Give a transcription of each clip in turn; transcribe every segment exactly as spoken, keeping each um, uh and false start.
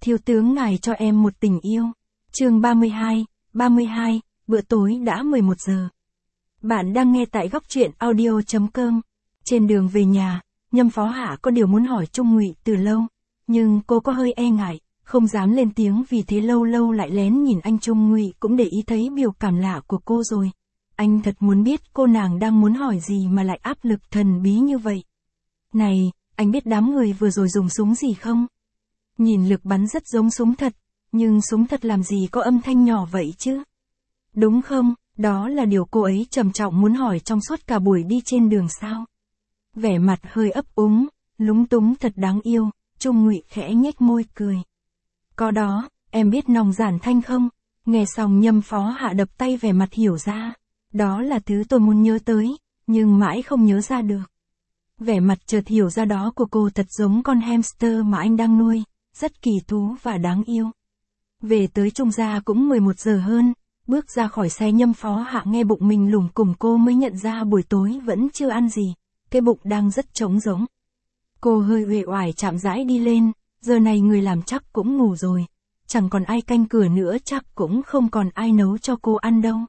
Thiếu tướng ngài cho em một tình yêu. Chương ba mươi hai, ba mươi hai, bữa tối đã mười một giờ. Bạn đang nghe tại góc truyện audio chấm com. Trên đường về nhà, Nhâm Phó Hạ có điều muốn hỏi Trung Ngụy từ lâu, nhưng cô có hơi e ngại, không dám lên tiếng, vì thế lâu lâu lại lén nhìn anh. Trung Ngụy cũng để ý thấy biểu cảm lạ của cô rồi. Anh thật muốn biết cô nàng đang muốn hỏi gì mà lại áp lực thần bí như vậy. Này, anh biết đám người vừa rồi dùng súng gì không? Nhìn lực bắn rất giống súng thật, nhưng súng thật làm gì có âm thanh nhỏ vậy chứ? Đúng không? Đó là điều cô ấy trầm trọng muốn hỏi trong suốt cả buổi đi trên đường sao? Vẻ mặt hơi ấp úng, lúng túng thật đáng yêu, Trung Ngụy khẽ nhếch môi cười. Có đó, em biết nòng giản thanh không? Nghe xong Nhâm Phó Hạ đập tay, vẻ mặt hiểu ra. Đó là thứ tôi muốn nhớ tới, nhưng mãi không nhớ ra được. Vẻ mặt chợt hiểu ra đó của cô thật giống con hamster mà anh đang nuôi, rất kỳ thú và đáng yêu. Về tới Trung gia cũng mười một giờ hơn, bước ra khỏi xe Nhâm Phó Hạ nghe bụng mình lủng củng, cô mới nhận ra buổi tối vẫn chưa ăn gì, cái bụng đang rất trống rỗng. Cô hơi uể oải chạm rãi đi lên, giờ này người làm chắc cũng ngủ rồi, chẳng còn ai canh cửa nữa, chắc cũng không còn ai nấu cho cô ăn đâu.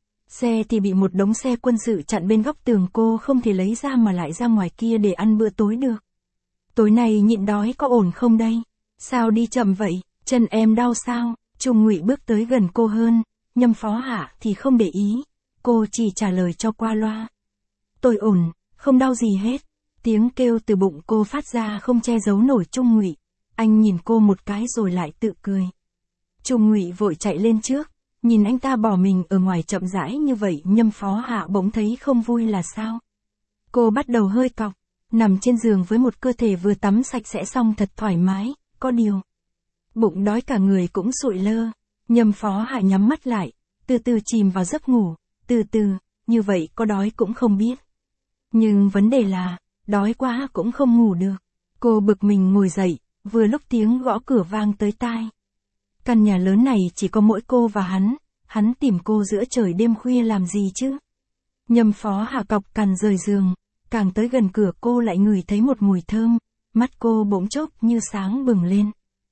Xe thì bị một đống xe quân sự chặn bên góc tường, cô không thể lấy ra mà lại ra ngoài kia để ăn bữa tối được. Tối nay nhịn đói có ổn không đây? Sao đi chậm vậy, chân em đau sao? Trung Ngụy bước tới gần cô hơn, Nhâm Phó Hạ thì không để ý, cô chỉ trả lời cho qua loa. Tôi ổn, không đau gì hết. Tiếng kêu từ bụng cô phát ra không che giấu nổi Trung Ngụy. Anh nhìn cô một cái rồi lại tự cười. Trung Ngụy vội chạy lên trước, nhìn anh ta bỏ mình ở ngoài chậm rãi như vậy, Nhâm Phó Hạ bỗng thấy không vui là sao. Cô bắt đầu hơi cọc, nằm trên giường với một cơ thể vừa tắm sạch sẽ xong thật thoải mái, có điều bụng đói cả người cũng sụi lơ. Nhâm Phó Hạ nhắm mắt lại, từ từ chìm vào giấc ngủ, từ từ, như vậy có đói cũng không biết. Nhưng vấn đề là, đói quá cũng không ngủ được. Cô bực mình ngồi dậy, vừa lúc tiếng gõ cửa vang tới tai. Căn nhà lớn này chỉ có mỗi cô và hắn, hắn tìm cô giữa trời đêm khuya làm gì chứ? Nhâm Phó Hạ cọc cằn rời giường, càng tới gần cửa cô lại ngửi thấy một mùi thơm, mắt cô bỗng chốc như sáng bừng lên.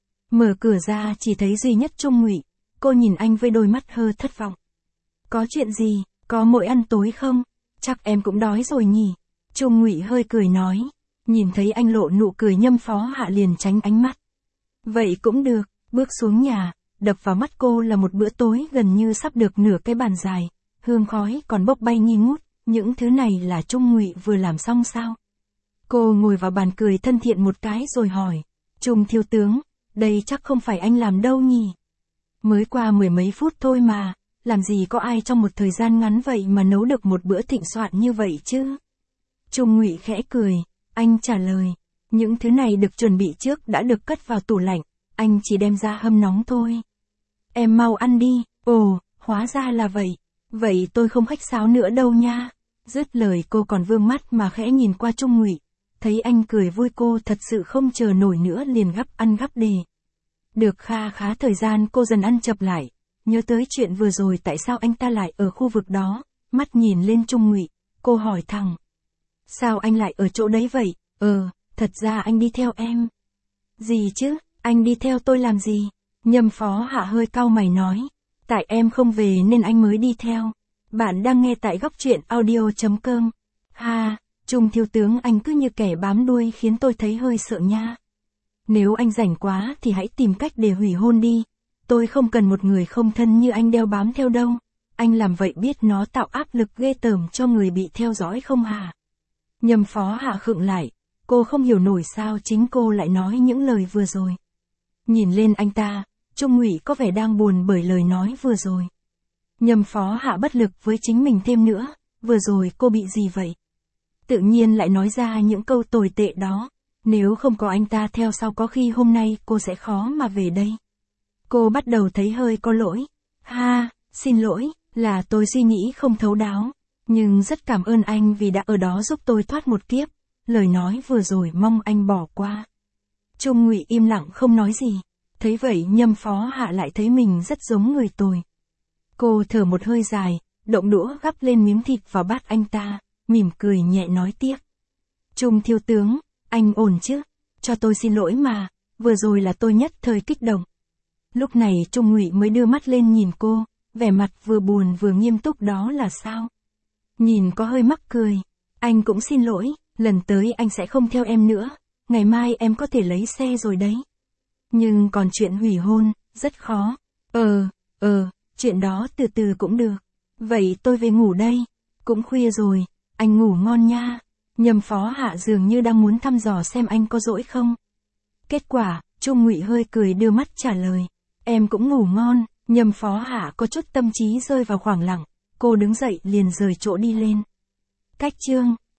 Mở cửa ra chỉ thấy duy nhất Trung Ngụy, cô nhìn anh với đôi mắt hơi thất vọng. Có chuyện gì, có mồi ăn tối không? Chắc em cũng đói rồi nhỉ? Trung Ngụy hơi cười nói, nhìn thấy anh lộ nụ cười Nhâm Phó Hạ liền tránh ánh mắt. Vậy cũng được. Bước xuống nhà, đập vào mắt cô là một bữa tối gần như sắp được nửa cái bàn dài, hương khói còn bốc bay nghi ngút, những thứ này là Trung Ngụy vừa làm xong sao? Cô ngồi vào bàn cười thân thiện một cái rồi hỏi, Trung thiếu tướng, đây chắc không phải anh làm đâu nhỉ? Mới qua mười mấy phút thôi mà, làm gì có ai trong một thời gian ngắn vậy mà nấu được một bữa thịnh soạn như vậy chứ? Trung Ngụy khẽ cười, anh trả lời, những thứ này được chuẩn bị trước, đã được cất vào tủ lạnh. Anh chỉ đem ra hâm nóng thôi. Em mau ăn đi. Ồ, hóa ra là vậy. Vậy tôi không khách sáo nữa đâu nha. Dứt lời cô còn vương mắt mà khẽ nhìn qua Trung Ngụy. Thấy anh cười vui cô thật sự không chờ nổi nữa, liền gắp ăn gắp đề. Được kha khá thời gian cô dần ăn chậm lại. Nhớ tới chuyện vừa rồi, tại sao anh ta lại ở khu vực đó. Mắt nhìn lên Trung Ngụy, cô hỏi thẳng. Sao anh lại ở chỗ đấy vậy? Ờ, thật ra anh đi theo em. Gì chứ? Anh đi theo tôi làm gì? Nhâm Phó Hạ hơi cau mày nói. Tại em không về nên anh mới đi theo. Bạn đang nghe tại góc truyện audio chấm com. Ha, Trung thiếu tướng, anh cứ như kẻ bám đuôi khiến tôi thấy hơi sợ nha. Nếu anh rảnh quá thì hãy tìm cách để hủy hôn đi. Tôi không cần một người không thân như anh đeo bám theo đâu. Anh làm vậy biết nó tạo áp lực ghê tởm cho người bị theo dõi không hả? Nhâm Phó Hạ khựng lại. Cô không hiểu nổi sao chính cô lại nói những lời vừa rồi. Nhìn lên anh ta, Trung Ngụy có vẻ đang buồn bởi lời nói vừa rồi. Nhâm Phó Hạ bất lực với chính mình thêm nữa, vừa rồi cô bị gì vậy? Tự nhiên lại nói ra những câu tồi tệ đó, nếu không có anh ta theo sau có khi hôm nay cô sẽ khó mà về đây. Cô bắt đầu thấy hơi có lỗi. Ha, xin lỗi, là tôi suy nghĩ không thấu đáo, nhưng rất cảm ơn anh vì đã ở đó giúp tôi thoát một kiếp, lời nói vừa rồi mong anh bỏ qua. Trung Ngụy im lặng không nói gì. Thấy vậy Nhâm Phó Hạ lại thấy mình rất giống người tồi. Cô thở một hơi dài, động đũa gắp lên miếng thịt vào bát anh ta, mỉm cười nhẹ nói tiếp. Trung thiếu tướng, anh ổn chứ? Cho tôi xin lỗi mà, vừa rồi là tôi nhất thời kích động. Lúc này Trung Ngụy mới đưa mắt lên nhìn cô, vẻ mặt vừa buồn vừa nghiêm túc đó là sao? Nhìn có hơi mắc cười. Anh cũng xin lỗi, lần tới anh sẽ không theo em nữa, ngày mai em có thể lấy xe rồi đấy. Nhưng còn chuyện hủy hôn, rất khó. Ờ, ờ, chuyện đó từ từ cũng được. Vậy tôi về ngủ đây. Cũng khuya rồi, anh ngủ ngon nha. Nhâm Phó Hạ dường như đang muốn thăm dò xem anh có dỗi không. Kết quả, Trung Ngụy hơi cười đưa mắt trả lời. Em cũng ngủ ngon. Nhâm Phó Hạ có chút tâm trí rơi vào khoảng lặng. Cô đứng dậy liền rời chỗ đi lên. Cách chương